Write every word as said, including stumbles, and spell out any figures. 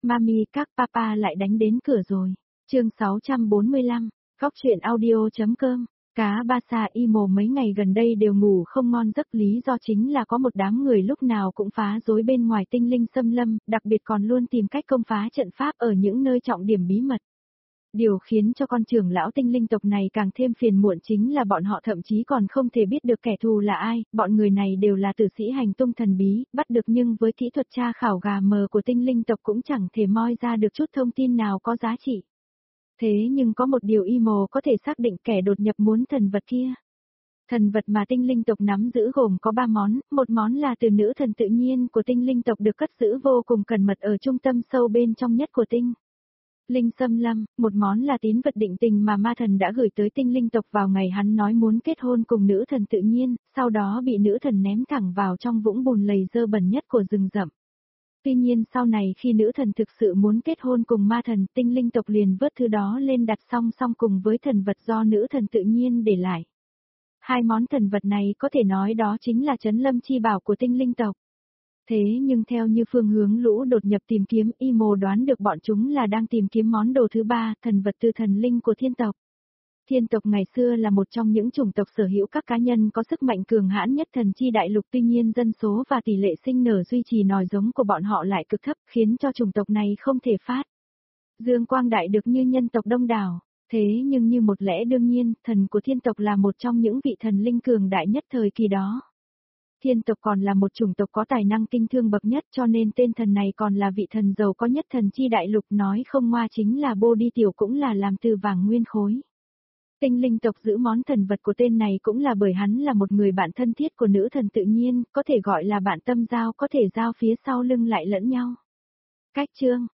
Mami các papa lại đánh đến cửa rồi. Chương sáu trăm bốn mươi lăm, Góc truyện audio.com. Cá ba sa imo mấy ngày gần đây đều ngủ không ngon giấc, lý do chính là có một đám người lúc nào cũng phá rối bên ngoài tinh linh xâm lâm, đặc biệt còn luôn tìm cách công phá trận pháp ở những nơi trọng điểm bí mật. Điều khiến cho con trưởng lão tinh linh tộc này càng thêm phiền muộn chính là bọn họ thậm chí còn không thể biết được kẻ thù là ai, bọn người này đều là tử sĩ hành tung thần bí, bắt được nhưng với kỹ thuật tra khảo gà mờ của tinh linh tộc cũng chẳng thể moi ra được chút thông tin nào có giá trị. Thế nhưng có một điều imo có thể xác định, kẻ đột nhập muốn thần vật kia. Thần vật mà tinh linh tộc nắm giữ gồm có ba món, một món là từ nữ thần tự nhiên của tinh linh tộc được cất giữ vô cùng cẩn mật ở trung tâm sâu bên trong nhất của tinh linh xâm lâm, một món là tín vật định tình mà ma thần đã gửi tới tinh linh tộc vào ngày hắn nói muốn kết hôn cùng nữ thần tự nhiên, sau đó bị nữ thần ném thẳng vào trong vũng bùn lầy dơ bẩn nhất của rừng rậm. Tuy nhiên sau này khi nữ thần thực sự muốn kết hôn cùng ma thần, tinh linh tộc liền vớt thứ đó lên đặt song song cùng với thần vật do nữ thần tự nhiên để lại. Hai món thần vật này có thể nói đó chính là trấn lâm chi bảo của tinh linh tộc. Thế nhưng theo như phương hướng lũ đột nhập tìm kiếm, imo đoán được bọn chúng là đang tìm kiếm món đồ thứ ba, thần vật từ thần linh của thiên tộc. Thiên tộc ngày xưa là một trong những chủng tộc sở hữu các cá nhân có sức mạnh cường hãn nhất thần chi đại lục, tuy nhiên dân số và tỷ lệ sinh nở duy trì nòi giống của bọn họ lại cực thấp, khiến cho chủng tộc này không thể phát dương quang đại được như nhân tộc đông đảo. Thế nhưng như một lẽ đương nhiên, thần của thiên tộc là một trong những vị thần linh cường đại nhất thời kỳ đó. Thiên tộc còn là một chủng tộc có tài năng kinh thương bậc nhất, cho nên tên thần này còn là vị thần giàu có nhất thần chi đại lục, nói không ngoa chính là bô đi tiểu cũng là làm từ vàng nguyên khối. Tinh linh tộc giữ món thần vật của tên này cũng là bởi hắn là một người bạn thân thiết của nữ thần tự nhiên, có thể gọi là bạn tâm giao, có thể giao phía sau lưng lại lẫn nhau. Cách chương,